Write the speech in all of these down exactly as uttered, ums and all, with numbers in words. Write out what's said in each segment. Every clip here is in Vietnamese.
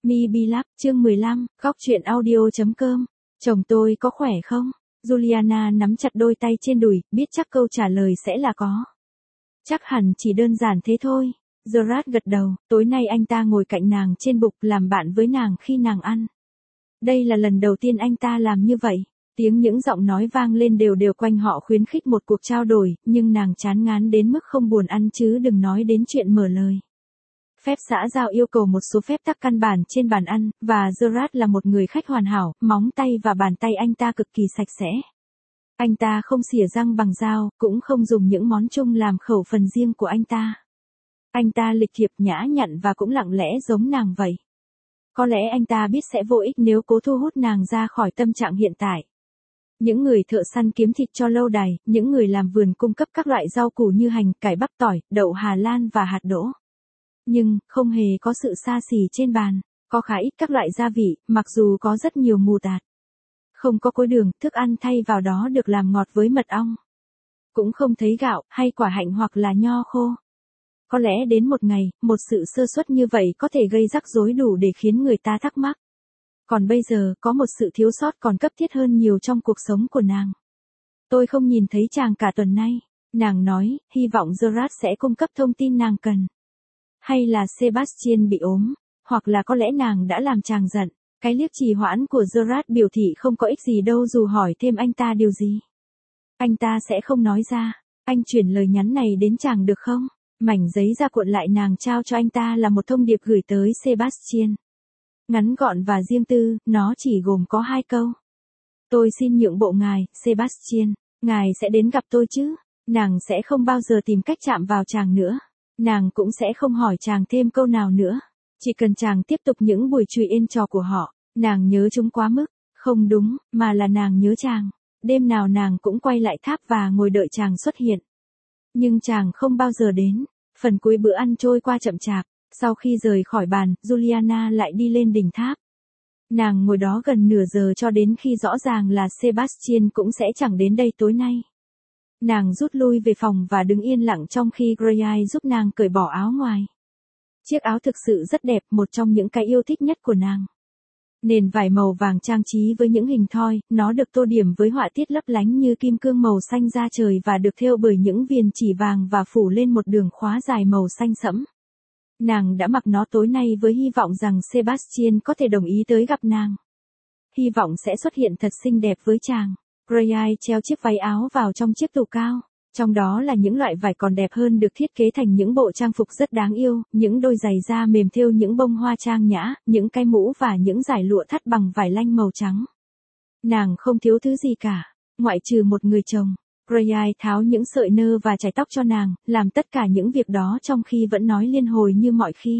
Mi Bi Lab, chương mười lăm, góc truyện audio.com. Chồng tôi có khỏe không? Juliana nắm chặt đôi tay trên đùi, biết chắc câu trả lời sẽ là có. Chắc hẳn chỉ đơn giản thế thôi. Gerard gật đầu, tối nay anh ta ngồi cạnh nàng trên bục làm bạn với nàng khi nàng ăn. Đây là lần đầu tiên anh ta làm như vậy. Tiếng những giọng nói vang lên đều đều quanh họ khuyến khích một cuộc trao đổi, nhưng nàng chán ngán đến mức không buồn ăn chứ đừng nói đến chuyện mở lời. Phép xã giao yêu cầu một số phép tắc căn bản trên bàn ăn, và Gerard là một người khách hoàn hảo, móng tay và bàn tay anh ta cực kỳ sạch sẽ. Anh ta không xỉa răng bằng dao, cũng không dùng những món chung làm khẩu phần riêng của anh ta. Anh ta lịch thiệp nhã nhặn và cũng lặng lẽ giống nàng vậy. Có lẽ anh ta biết sẽ vô ích nếu cố thu hút nàng ra khỏi tâm trạng hiện tại. Những người thợ săn kiếm thịt cho lâu đài, những người làm vườn cung cấp các loại rau củ như hành, cải bắp tỏi, đậu Hà Lan và hạt đỗ. Nhưng, không hề có sự xa xỉ trên bàn, có khá ít các loại gia vị, mặc dù có rất nhiều mù tạt. Không có cối đường, thức ăn thay vào đó được làm ngọt với mật ong. Cũng không thấy gạo, hay quả hạnh hoặc là nho khô. Có lẽ đến một ngày, một sự sơ suất như vậy có thể gây rắc rối đủ để khiến người ta thắc mắc. Còn bây giờ, có một sự thiếu sót còn cấp thiết hơn nhiều trong cuộc sống của nàng. Tôi không nhìn thấy chàng cả tuần nay, nàng nói, hy vọng Gerard sẽ cung cấp thông tin nàng cần. Hay là Sebastian bị ốm, hoặc là có lẽ nàng đã làm chàng giận. Cái liếc trì hoãn của Gerard biểu thị không có ích gì đâu dù hỏi thêm anh ta điều gì. Anh ta sẽ không nói ra. Anh chuyển lời nhắn này đến chàng được không? Mảnh giấy da cuộn lại nàng trao cho anh ta là một thông điệp gửi tới Sebastian. Ngắn gọn và riêng tư, nó chỉ gồm có hai câu. Tôi xin nhượng bộ ngài, Sebastian. Ngài sẽ đến gặp tôi chứ? Nàng sẽ không bao giờ tìm cách chạm vào chàng nữa. Nàng cũng sẽ không hỏi chàng thêm câu nào nữa. Chỉ cần chàng tiếp tục những buổi chùy ên trò của họ. Nàng nhớ chúng quá mức. Không đúng, mà là nàng nhớ chàng. Đêm nào nàng cũng quay lại tháp và ngồi đợi chàng xuất hiện. Nhưng chàng không bao giờ đến. Phần cuối bữa ăn trôi qua chậm chạp. Sau khi rời khỏi bàn, Juliana lại đi lên đỉnh tháp. Nàng ngồi đó gần nửa giờ cho đến khi rõ ràng là Sebastian cũng sẽ chẳng đến đây tối nay. Nàng rút lui về phòng và đứng yên lặng trong khi Grey giúp nàng cởi bỏ áo ngoài. Chiếc áo thực sự rất đẹp, một trong những cái yêu thích nhất của nàng. Nền vải màu vàng trang trí với những hình thoi, nó được tô điểm với họa tiết lấp lánh như kim cương màu xanh da trời và được thêu bởi những viền chỉ vàng và phủ lên một đường khóa dài màu xanh sẫm. Nàng đã mặc nó tối nay với hy vọng rằng Sebastian có thể đồng ý tới gặp nàng. Hy vọng sẽ xuất hiện thật xinh đẹp với chàng. Grey treo chiếc váy áo vào trong chiếc tủ cao. Trong đó là những loại vải còn đẹp hơn được thiết kế thành những bộ trang phục rất đáng yêu, những đôi giày da mềm thêu những bông hoa trang nhã, những cái mũ và những dải lụa thắt bằng vải lanh màu trắng. Nàng không thiếu thứ gì cả, ngoại trừ một người chồng. Grey tháo những sợi nơ và chải tóc cho nàng, làm tất cả những việc đó trong khi vẫn nói liên hồi như mọi khi.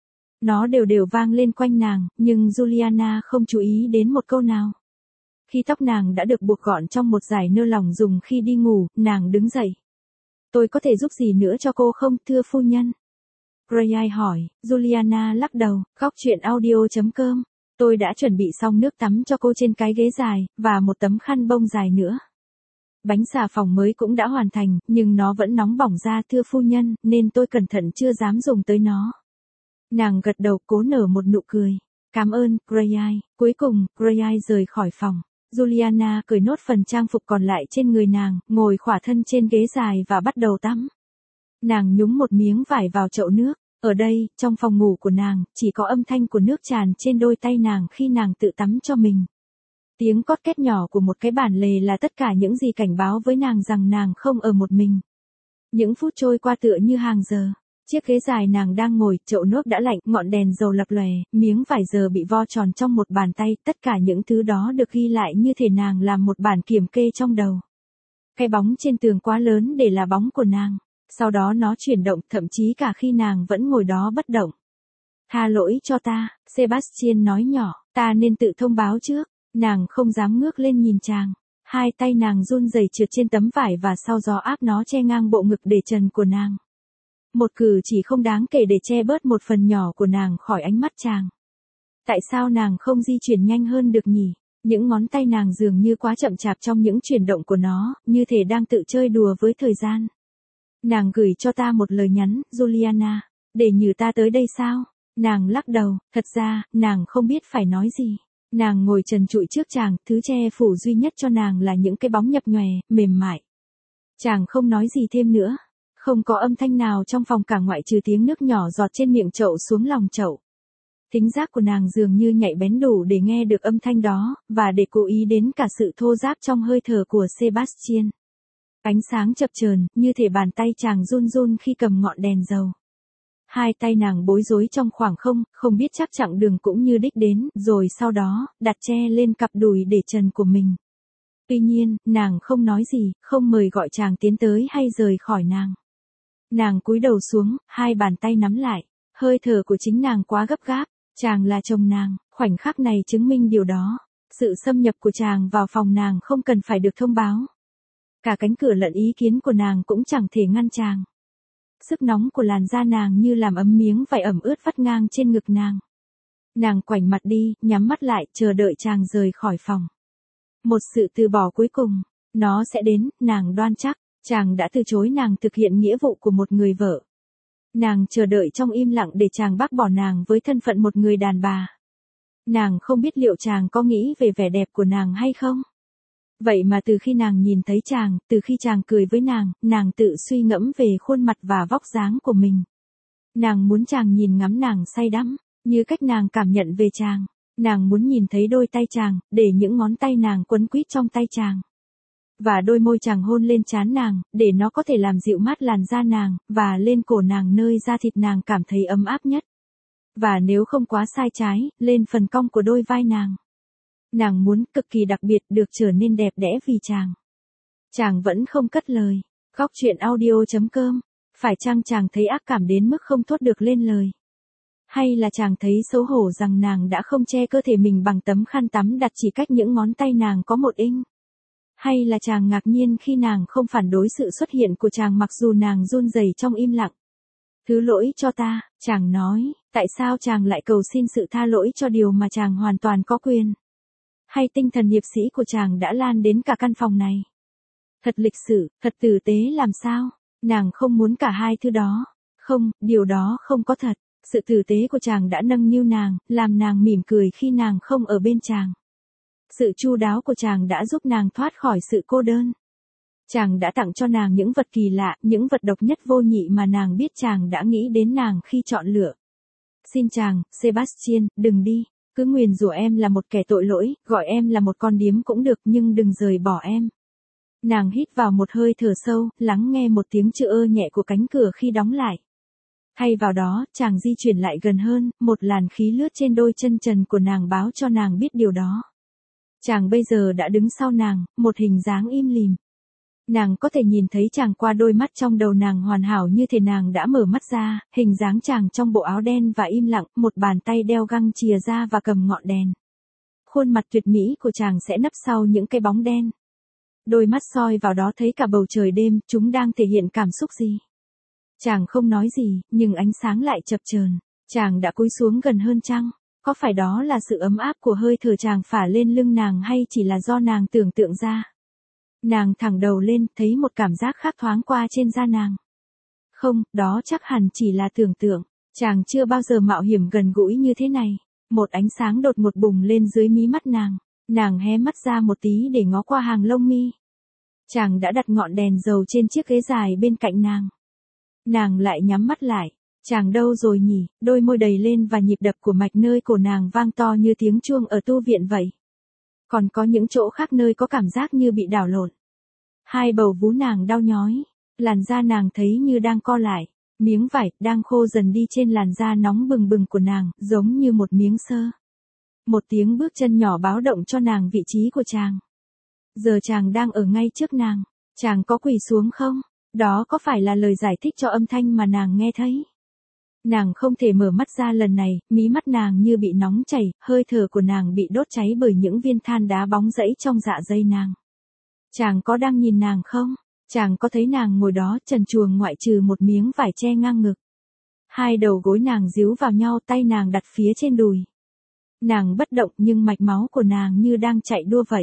Nó đều đều vang lên quanh nàng, nhưng Juliana không chú ý đến một câu nào. Khi tóc nàng đã được buộc gọn trong một dải nơ lỏng dùng khi đi ngủ, nàng đứng dậy. Tôi có thể giúp gì nữa cho cô không, thưa phu nhân? Grey hỏi. Juliana lắc đầu, góc truyện audio.com. Tôi đã chuẩn bị xong nước tắm cho cô trên cái ghế dài, và một tấm khăn bông dài nữa. Bánh xà phòng mới cũng đã hoàn thành, nhưng nó vẫn nóng bỏng ra thưa phu nhân, nên tôi cẩn thận chưa dám dùng tới nó. Nàng gật đầu cố nở một nụ cười. Cảm ơn, Grey. Cuối cùng, Grey rời khỏi phòng. Juliana cởi nốt phần trang phục còn lại trên người nàng, ngồi khỏa thân trên ghế dài và bắt đầu tắm. Nàng nhúng một miếng vải vào chậu nước. Ở đây, trong phòng ngủ của nàng, chỉ có âm thanh của nước tràn trên đôi tay nàng khi nàng tự tắm cho mình. Tiếng cót két nhỏ của một cái bản lề là tất cả những gì cảnh báo với nàng rằng nàng không ở một mình. Những phút trôi qua tựa như hàng giờ. Chiếc ghế dài nàng đang ngồi, chậu nước đã lạnh, ngọn đèn dầu lập lòe, miếng vải giờ bị vo tròn trong một bàn tay, tất cả những thứ đó được ghi lại như thể nàng làm một bản kiểm kê trong đầu. Cái bóng trên tường quá lớn để là bóng của nàng. Sau đó nó chuyển động, thậm chí cả khi nàng vẫn ngồi đó bất động. Tha lỗi cho ta, Sebastian nói nhỏ, ta nên tự thông báo trước. Nàng không dám ngước lên nhìn chàng. Hai tay nàng run rẩy trượt trên tấm vải và sau gió áp nó che ngang bộ ngực để trần của nàng. Một cử chỉ không đáng kể để che bớt một phần nhỏ của nàng khỏi ánh mắt chàng. Tại sao nàng không di chuyển nhanh hơn được nhỉ? Những ngón tay nàng dường như quá chậm chạp trong những chuyển động của nó, như thể đang tự chơi đùa với thời gian. Nàng gửi cho ta một lời nhắn, Juliana, để nhử ta tới đây sao? Nàng lắc đầu, thật ra, nàng không biết phải nói gì. Nàng ngồi trần trụi trước chàng, thứ che phủ duy nhất cho nàng là những cái bóng nhập nhòe, mềm mại. Chàng không nói gì thêm nữa. Không có âm thanh nào trong phòng cả ngoại trừ tiếng nước nhỏ giọt trên miệng chậu xuống lòng chậu. Thính giác của nàng dường như nhạy bén đủ để nghe được âm thanh đó, và để cố ý đến cả sự thô ráp trong hơi thở của Sebastian. Ánh sáng chập chờn, như thể bàn tay chàng run run khi cầm ngọn đèn dầu. Hai tay nàng bối rối trong khoảng không, không biết chắc chặng đường cũng như đích đến, rồi sau đó, đặt che lên cặp đùi để trần của mình. Tuy nhiên, nàng không nói gì, không mời gọi chàng tiến tới hay rời khỏi nàng. Nàng cúi đầu xuống, hai bàn tay nắm lại, hơi thở của chính nàng quá gấp gáp, chàng là chồng nàng, khoảnh khắc này chứng minh điều đó. Sự xâm nhập của chàng vào phòng nàng không cần phải được thông báo. Cả cánh cửa lẫn ý kiến của nàng cũng chẳng thể ngăn chàng. Sức nóng của làn da nàng như làm ấm miếng vải ẩm ướt vắt ngang trên ngực nàng. Nàng ngoảnh mặt đi, nhắm mắt lại, chờ đợi chàng rời khỏi phòng. Một sự từ bỏ cuối cùng, nó sẽ đến, nàng đoan chắc, chàng đã từ chối nàng thực hiện nghĩa vụ của một người vợ. Nàng chờ đợi trong im lặng để chàng bác bỏ nàng với thân phận một người đàn bà. Nàng không biết liệu chàng có nghĩ về vẻ đẹp của nàng hay không. Vậy mà từ khi nàng nhìn thấy chàng, từ khi chàng cười với nàng, nàng tự suy ngẫm về khuôn mặt và vóc dáng của mình. Nàng muốn chàng nhìn ngắm nàng say đắm, như cách nàng cảm nhận về chàng. Nàng muốn nhìn thấy đôi tay chàng, để những ngón tay nàng quấn quýt trong tay chàng. Và đôi môi chàng hôn lên trán nàng, để nó có thể làm dịu mát làn da nàng, và lên cổ nàng nơi da thịt nàng cảm thấy ấm áp nhất. Và nếu không quá sai trái, lên phần cong của đôi vai nàng. Nàng muốn cực kỳ đặc biệt được trở nên đẹp đẽ vì chàng. Chàng vẫn không cất lời. Góc truyện audio chấm com. Phải chăng chàng thấy ác cảm đến mức không thốt được lên lời? Hay là chàng thấy xấu hổ rằng nàng đã không che cơ thể mình bằng tấm khăn tắm đặt chỉ cách những ngón tay nàng có một inch? Hay là chàng ngạc nhiên khi nàng không phản đối sự xuất hiện của chàng mặc dù nàng run rẩy trong im lặng? Thứ lỗi cho ta, chàng nói, tại sao chàng lại cầu xin sự tha lỗi cho điều mà chàng hoàn toàn có quyền? Hay tinh thần hiệp sĩ của chàng đã lan đến cả căn phòng này? Thật lịch sự, thật tử tế làm sao? Nàng không muốn cả hai thứ đó. Không, điều đó không có thật. Sự tử tế của chàng đã nâng niu nàng, làm nàng mỉm cười khi nàng không ở bên chàng. Sự chu đáo của chàng đã giúp nàng thoát khỏi sự cô đơn. Chàng đã tặng cho nàng những vật kỳ lạ, những vật độc nhất vô nhị mà nàng biết chàng đã nghĩ đến nàng khi chọn lựa. Xin chàng, Sebastian, đừng đi. Cứ nguyền rủa em là một kẻ tội lỗi, gọi em là một con điếm cũng được nhưng đừng rời bỏ em. Nàng hít vào một hơi thở sâu, lắng nghe một tiếng chữ ơ nhẹ của cánh cửa khi đóng lại. Thay vào đó, chàng di chuyển lại gần hơn, một làn khí lướt trên đôi chân trần của nàng báo cho nàng biết điều đó. Chàng bây giờ đã đứng sau nàng, một hình dáng im lìm. Nàng có thể nhìn thấy chàng qua đôi mắt trong đầu nàng hoàn hảo như thể nàng đã mở mắt ra, hình dáng chàng trong bộ áo đen và im lặng, một bàn tay đeo găng chìa ra và cầm ngọn đèn. Khuôn mặt tuyệt mỹ của chàng sẽ nấp sau những cái bóng đen. Đôi mắt soi vào đó thấy cả bầu trời đêm, chúng đang thể hiện cảm xúc gì? Chàng không nói gì, nhưng ánh sáng lại chập chờn. Chàng đã cúi xuống gần hơn chăng? Có phải đó là sự ấm áp của hơi thở chàng phả lên lưng nàng hay chỉ là do nàng tưởng tượng ra? Nàng thẳng đầu lên, thấy một cảm giác khác thoáng qua trên da nàng. Không, đó chắc hẳn chỉ là tưởng tượng. Chàng chưa bao giờ mạo hiểm gần gũi như thế này. Một ánh sáng đột ngột bùng lên dưới mí mắt nàng. Nàng hé mắt ra một tí để ngó qua hàng lông mi. Chàng đã đặt ngọn đèn dầu trên chiếc ghế dài bên cạnh nàng. Nàng lại nhắm mắt lại. Chàng đâu rồi nhỉ? Đôi môi đầy lên và nhịp đập của mạch nơi cổ nàng vang to như tiếng chuông ở tu viện vậy. Còn có những chỗ khác nơi có cảm giác như bị đảo lộn. Hai bầu vú nàng đau nhói. Làn da nàng thấy như đang co lại. Miếng vải đang khô dần đi trên làn da nóng bừng bừng của nàng, giống như một miếng sơ. Một tiếng bước chân nhỏ báo động cho nàng vị trí của chàng. Giờ chàng đang ở ngay trước nàng. Chàng có quỳ xuống không? Đó có phải là lời giải thích cho âm thanh mà nàng nghe thấy? Nàng không thể mở mắt ra lần này, mí mắt nàng như bị nóng chảy, hơi thở của nàng bị đốt cháy bởi những viên than đá bóng rẫy trong dạ dây nàng. Chàng có đang nhìn nàng không? Chàng có thấy nàng ngồi đó trần truồng ngoại trừ một miếng vải che ngang ngực. Hai đầu gối nàng díu vào nhau, tay nàng đặt phía trên đùi. Nàng bất động nhưng mạch máu của nàng như đang chạy đua vậy.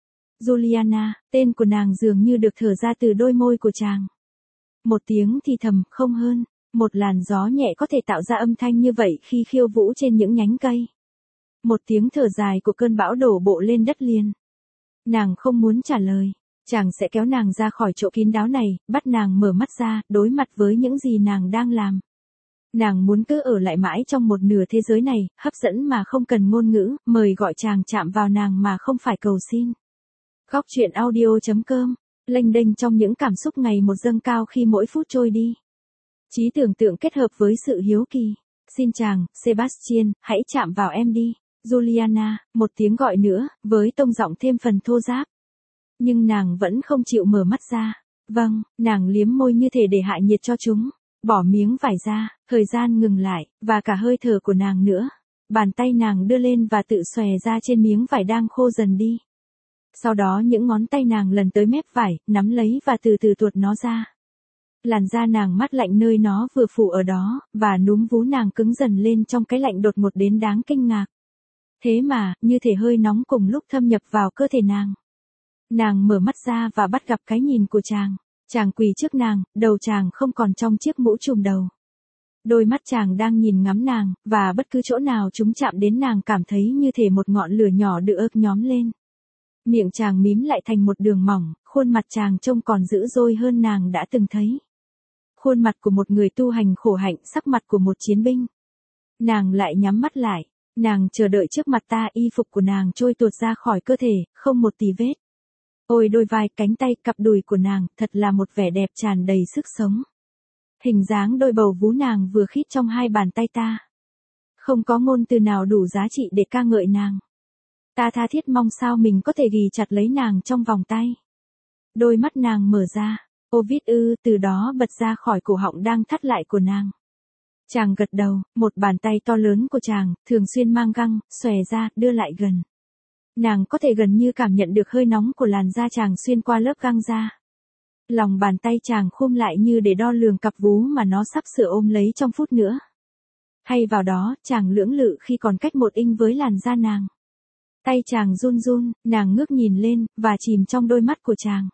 Juliana, tên của nàng dường như được thở ra từ đôi môi của chàng. Một tiếng thì thầm, không hơn. Một làn gió nhẹ có thể tạo ra âm thanh như vậy khi khiêu vũ trên những nhánh cây. Một tiếng thở dài của cơn bão đổ bộ lên đất liền. Nàng không muốn trả lời. Chàng sẽ kéo nàng ra khỏi chỗ kín đáo này, bắt nàng mở mắt ra, đối mặt với những gì nàng đang làm. Nàng muốn cứ ở lại mãi trong một nửa thế giới này, hấp dẫn mà không cần ngôn ngữ, mời gọi chàng chạm vào nàng mà không phải cầu xin. Góc truyện audio chấm com, lênh đênh trong những cảm xúc ngày một dâng cao khi mỗi phút trôi đi. Trí tưởng tượng kết hợp với sự hiếu kỳ. Xin chàng, Sebastian, hãy chạm vào em đi. Juliana, một tiếng gọi nữa, với tông giọng thêm phần thô ráp. Nhưng nàng vẫn không chịu mở mắt ra. Vâng, nàng liếm môi như thể để hạ nhiệt cho chúng. Bỏ miếng vải ra, thời gian ngừng lại, và cả hơi thở của nàng nữa. Bàn tay nàng đưa lên và tự xòe ra trên miếng vải đang khô dần đi. Sau đó những ngón tay nàng lần tới mép vải, nắm lấy và từ từ tuột nó ra. Làn da nàng mát lạnh nơi nó vừa phủ ở đó, và núm vú nàng cứng dần lên trong cái lạnh đột ngột đến đáng kinh ngạc. Thế mà, như thể hơi nóng cùng lúc thâm nhập vào cơ thể nàng. Nàng mở mắt ra và bắt gặp cái nhìn của chàng. Chàng quỳ trước nàng, đầu chàng không còn trong chiếc mũ trùm đầu. Đôi mắt chàng đang nhìn ngắm nàng, và bất cứ chỗ nào chúng chạm đến nàng cảm thấy như thể một ngọn lửa nhỏ được nhóm lên. Miệng chàng mím lại thành một đường mỏng, khuôn mặt chàng trông còn dữ dội hơn nàng đã từng thấy. Khuôn mặt của một người tu hành khổ hạnh, sắc mặt của một chiến binh. Nàng lại nhắm mắt lại, nàng chờ đợi trước mặt ta, y phục của nàng trôi tuột ra khỏi cơ thể, không một tì vết. Ôi đôi vai, cánh tay, cặp đùi của nàng, thật là một vẻ đẹp tràn đầy sức sống. Hình dáng đôi bầu vú nàng vừa khít trong hai bàn tay ta. Không có ngôn từ nào đủ giá trị để ca ngợi nàng. Ta tha thiết mong sao mình có thể ghì chặt lấy nàng trong vòng tay. Đôi mắt nàng mở ra, Ovid ư, từ đó bật ra khỏi cổ họng đang thắt lại của nàng. Chàng gật đầu, một bàn tay to lớn của chàng, thường xuyên mang găng, xòe ra, đưa lại gần. Nàng có thể gần như cảm nhận được hơi nóng của làn da chàng xuyên qua lớp găng da. Lòng bàn tay chàng khum lại như để đo lường cặp vú mà nó sắp sửa ôm lấy trong phút nữa. Hay vào đó, chàng lưỡng lự khi còn cách một inch với làn da nàng. Tay chàng run run, nàng ngước nhìn lên, và chìm trong đôi mắt của chàng.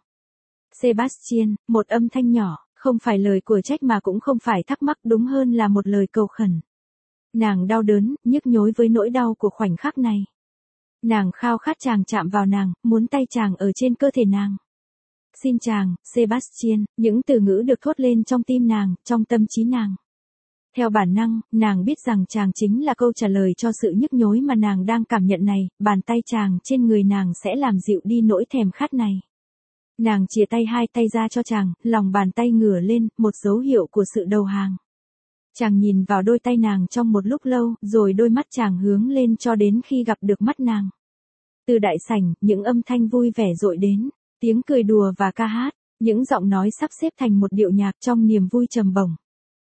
Sebastian, một âm thanh nhỏ, không phải lời của trách mà cũng không phải thắc mắc, đúng hơn là một lời cầu khẩn. Nàng đau đớn, nhức nhối với nỗi đau của khoảnh khắc này. Nàng khao khát chàng chạm vào nàng, muốn tay chàng ở trên cơ thể nàng. Xin chàng, Sebastian, những từ ngữ được thốt lên trong tim nàng, trong tâm trí nàng. Theo bản năng, nàng biết rằng chàng chính là câu trả lời cho sự nhức nhối mà nàng đang cảm nhận này, bàn tay chàng trên người nàng sẽ làm dịu đi nỗi thèm khát này. Nàng chìa tay hai tay ra cho chàng, lòng bàn tay ngửa lên, một dấu hiệu của sự đầu hàng. Chàng nhìn vào đôi tay nàng trong một lúc lâu, rồi đôi mắt chàng hướng lên cho đến khi gặp được mắt nàng. Từ đại sảnh, những âm thanh vui vẻ dội đến, tiếng cười đùa và ca hát, những giọng nói sắp xếp thành một điệu nhạc trong niềm vui trầm bổng.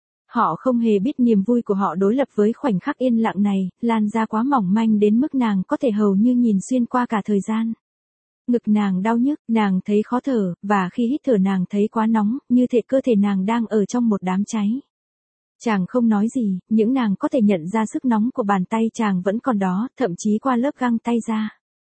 Họ không hề biết niềm vui của họ đối lập với khoảnh khắc yên lặng này, lan ra quá mỏng manh đến mức nàng có thể hầu như nhìn xuyên qua cả thời gian. Ngực nàng đau nhức, nàng thấy khó thở, và khi hít thở nàng thấy quá nóng, như thể cơ thể nàng đang ở trong một đám cháy. Chàng không nói gì, những nàng có thể nhận ra sức nóng của bàn tay chàng vẫn còn đó, thậm chí qua lớp găng tay ra.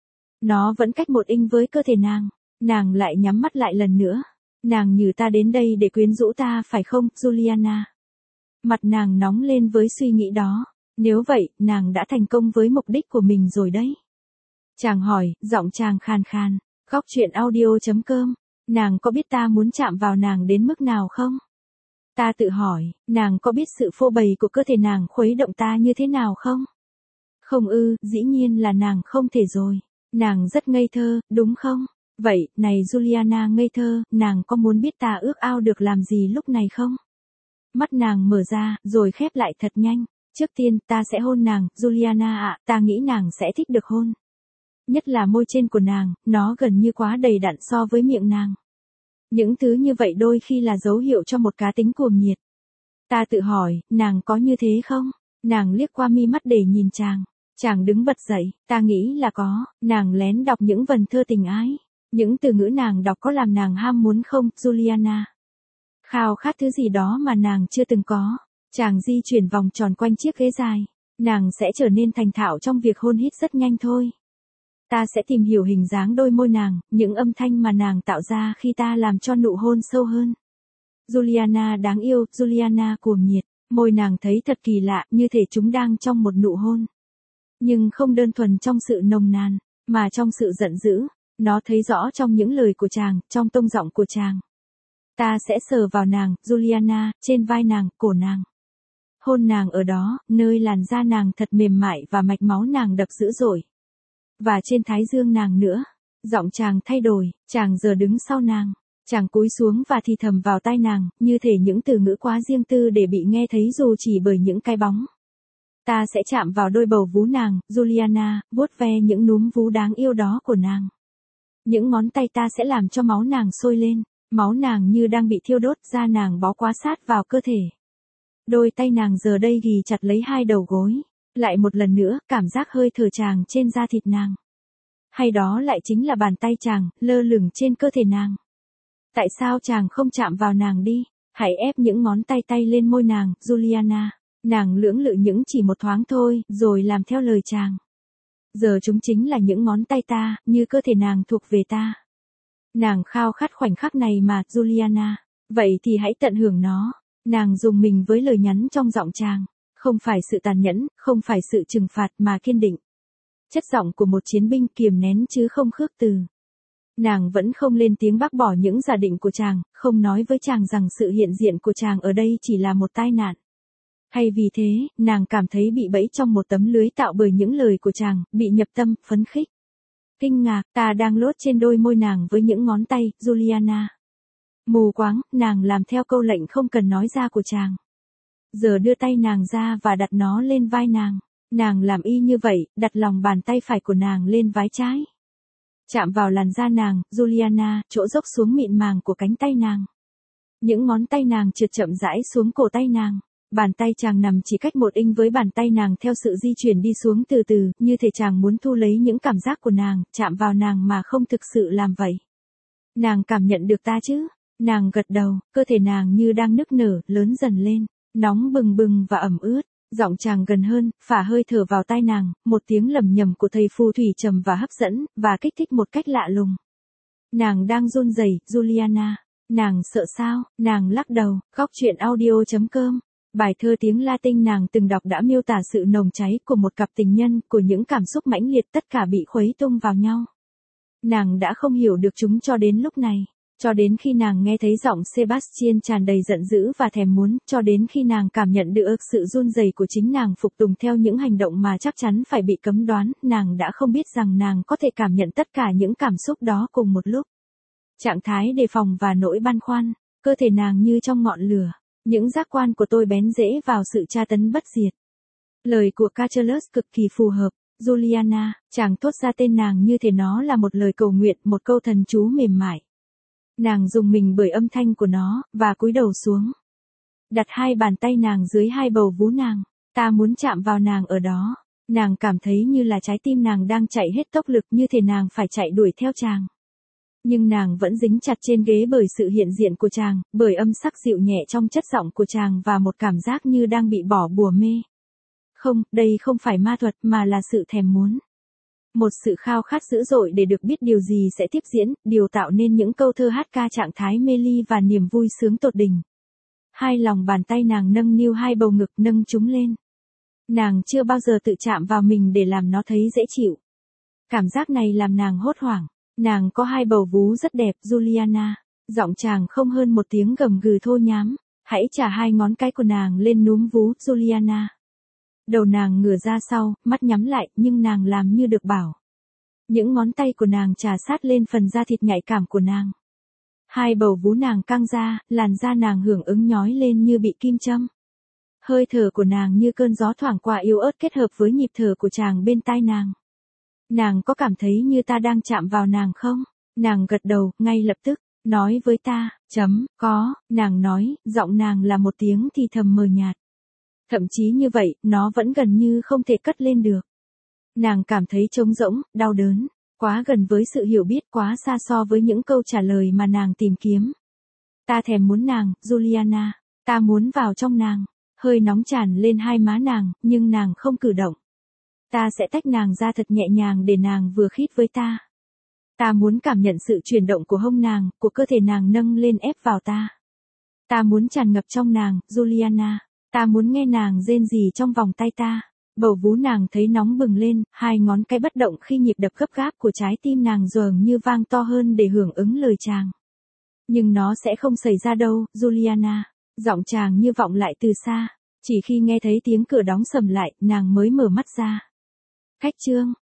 Nó vẫn cách một inch với cơ thể nàng. Nàng lại nhắm mắt lại lần nữa. Nàng nhử ta đến đây để quyến rũ ta phải không, Juliana? Mặt nàng nóng lên với suy nghĩ đó. Nếu vậy, nàng đã thành công với mục đích của mình rồi đấy. Chàng hỏi, giọng chàng khàn khàn. Góc truyện audio chấm com. Nàng có biết ta muốn chạm vào nàng đến mức nào không? Ta tự hỏi, nàng có biết sự phô bày của cơ thể nàng khuấy động ta như thế nào không? Không ư, dĩ nhiên là nàng không thể rồi. Nàng rất ngây thơ, đúng không? Vậy, này Juliana ngây thơ, nàng có muốn biết ta ước ao được làm gì lúc này không? Mắt nàng mở ra, rồi khép lại thật nhanh. Trước tiên, ta sẽ hôn nàng, Juliana ạ, ta nghĩ nàng sẽ thích được hôn. Nhất là môi trên của nàng, nó gần như quá đầy đặn so với miệng nàng. Những thứ như vậy đôi khi là dấu hiệu cho một cá tính cuồng nhiệt. Ta tự hỏi, nàng có như thế không? Nàng liếc qua mi mắt để nhìn chàng. Chàng đứng bật dậy, ta nghĩ là có. Nàng lén đọc những vần thơ tình ái. Những từ ngữ nàng đọc có làm nàng ham muốn không, Juliana? Khao khát thứ gì đó mà nàng chưa từng có. Chàng di chuyển vòng tròn quanh chiếc ghế dài. Nàng sẽ trở nên thành thạo trong việc hôn hít rất nhanh thôi. Ta sẽ tìm hiểu hình dáng đôi môi nàng, những âm thanh mà nàng tạo ra khi ta làm cho nụ hôn sâu hơn. Juliana đáng yêu, Juliana cuồng nhiệt, môi nàng thấy thật kỳ lạ, như thể chúng đang trong một nụ hôn. Nhưng không đơn thuần trong sự nồng nàn, mà trong sự giận dữ, nó thấy rõ trong những lời của chàng, trong tông giọng của chàng. Ta sẽ sờ vào nàng, Juliana, trên vai nàng, cổ nàng. Hôn nàng ở đó, nơi làn da nàng thật mềm mại và mạch máu nàng đập dữ dội. Và trên thái dương nàng nữa. Giọng chàng thay đổi, chàng giờ đứng sau nàng. Chàng cúi xuống và thì thầm vào tai nàng, như thể những từ ngữ quá riêng tư để bị nghe thấy dù chỉ bởi những cái bóng. Ta sẽ chạm vào đôi bầu vú nàng, Juliana, vuốt ve những núm vú đáng yêu đó của nàng. Những ngón tay ta sẽ làm cho máu nàng sôi lên, máu nàng như đang bị thiêu đốt, da nàng bó quá sát vào cơ thể. Đôi tay nàng giờ đây ghì chặt lấy hai đầu gối. Lại một lần nữa, cảm giác hơi thở chàng trên da thịt nàng. Hay đó lại chính là bàn tay chàng, lơ lửng trên cơ thể nàng. Tại sao chàng không chạm vào nàng đi? Hãy ép những ngón tay tay lên môi nàng, Juliana. Nàng lưỡng lự những chỉ một thoáng thôi, rồi làm theo lời chàng. Giờ chúng chính là những ngón tay ta, như cơ thể nàng thuộc về ta. Nàng khao khát khoảnh khắc này mà, Juliana. Vậy thì hãy tận hưởng nó. Nàng dùng mình với lời nhắn trong giọng chàng. Không phải sự tàn nhẫn, không phải sự trừng phạt mà kiên định. Chất giọng của một chiến binh kiềm nén chứ không khước từ. Nàng vẫn không lên tiếng bác bỏ những giả định của chàng, không nói với chàng rằng sự hiện diện của chàng ở đây chỉ là một tai nạn. Hay vì thế, nàng cảm thấy bị bẫy trong một tấm lưới tạo bởi những lời của chàng, bị nhập tâm, phấn khích. Kinh ngạc, ta đang lốt trên đôi môi nàng với những ngón tay, Juliana. Mù quáng, nàng làm theo câu lệnh không cần nói ra của chàng. Giờ đưa tay nàng ra và đặt nó lên vai nàng. Nàng làm y như vậy, đặt lòng bàn tay phải của nàng lên vái trái. Chạm vào làn da nàng, Juliana, chỗ dốc xuống mịn màng của cánh tay nàng. Những ngón tay nàng trượt chậm rãi xuống cổ tay nàng. Bàn tay chàng nằm chỉ cách một inch với bàn tay nàng theo sự di chuyển đi xuống từ từ, như thể chàng muốn thu lấy những cảm giác của nàng, chạm vào nàng mà không thực sự làm vậy. Nàng cảm nhận được ta chứ? Nàng gật đầu, cơ thể nàng như đang nức nở, lớn dần lên, nóng bừng bừng và ẩm ướt. Giọng chàng gần hơn, phả hơi thở vào tai nàng, một tiếng lầm nhầm của thầy phù thủy trầm và hấp dẫn, và kích thích một cách lạ lùng. Nàng đang run rẩy, Juliana. Nàng sợ sao? Nàng lắc đầu. Góc truyện audio chấm com. Bài thơ tiếng Latin nàng từng đọc đã miêu tả sự nồng cháy của một cặp tình nhân, của những cảm xúc mãnh liệt tất cả bị khuấy tung vào nhau. Nàng đã không hiểu được chúng cho đến lúc này. Cho đến khi nàng nghe thấy giọng Sebastian tràn đầy giận dữ và thèm muốn, cho đến khi nàng cảm nhận được sự run rẩy của chính nàng phục tùng theo những hành động mà chắc chắn phải bị cấm đoán, nàng đã không biết rằng nàng có thể cảm nhận tất cả những cảm xúc đó cùng một lúc. Trạng thái đề phòng và nỗi băn khoăn, cơ thể nàng như trong ngọn lửa, những giác quan của tôi bén rễ vào sự tra tấn bất diệt. Lời của Catullus cực kỳ phù hợp, Juliana, chàng thốt ra tên nàng như thể nó là một lời cầu nguyện, một câu thần chú mềm mại. Nàng dùng mình bởi âm thanh của nó, và cúi đầu xuống. Đặt hai bàn tay nàng dưới hai bầu vú nàng. Ta muốn chạm vào nàng ở đó. Nàng cảm thấy như là trái tim nàng đang chạy hết tốc lực, như thể nàng phải chạy đuổi theo chàng. Nhưng nàng vẫn dính chặt trên ghế bởi sự hiện diện của chàng, bởi âm sắc dịu nhẹ trong chất giọng của chàng và một cảm giác như đang bị bỏ bùa mê. Không, đây không phải ma thuật mà là sự thèm muốn. Một sự khao khát dữ dội để được biết điều gì sẽ tiếp diễn, điều tạo nên những câu thơ hát ca trạng thái mê ly và niềm vui sướng tột đỉnh. Hai lòng bàn tay nàng nâng niu hai bầu ngực, nâng chúng lên. Nàng chưa bao giờ tự chạm vào mình để làm nó thấy dễ chịu. Cảm giác này làm nàng hốt hoảng. Nàng có hai bầu vú rất đẹp, Juliana. Giọng chàng không hơn một tiếng gầm gừ thô nhám. Hãy trả hai ngón cái của nàng lên núm vú, Juliana. Đầu nàng ngửa ra sau, mắt nhắm lại, nhưng nàng làm như được bảo. Những ngón tay của nàng chà sát lên phần da thịt nhạy cảm của nàng. Hai bầu vú nàng căng ra, làn da nàng hưởng ứng nhói lên như bị kim châm. Hơi thở của nàng như cơn gió thoảng qua yếu ớt kết hợp với nhịp thở của chàng bên tai nàng. Nàng có cảm thấy như ta đang chạm vào nàng không? Nàng gật đầu, ngay lập tức, nói với ta, chấm, có, nàng nói, giọng nàng là một tiếng thì thầm mờ nhạt. Thậm chí như vậy, nó vẫn gần như không thể cất lên được. Nàng cảm thấy trống rỗng, đau đớn, quá gần với sự hiểu biết, quá xa so với những câu trả lời mà nàng tìm kiếm. Ta thèm muốn nàng, Juliana, ta muốn vào trong nàng, hơi nóng tràn lên hai má nàng, nhưng nàng không cử động. Ta sẽ tách nàng ra thật nhẹ nhàng để nàng vừa khít với ta. Ta muốn cảm nhận sự chuyển động của hông nàng, của cơ thể nàng nâng lên ép vào ta. Ta muốn tràn ngập trong nàng, Juliana. Ta muốn nghe nàng rên rỉ trong vòng tay ta. Bầu vú nàng thấy nóng bừng lên, hai ngón cái bất động khi nhịp đập gấp gáp của trái tim nàng dường như vang to hơn để hưởng ứng lời chàng. Nhưng nó sẽ không xảy ra đâu, Juliana. Giọng chàng như vọng lại từ xa. Chỉ khi nghe thấy tiếng cửa đóng sầm lại, nàng mới mở mắt ra. Khách trương,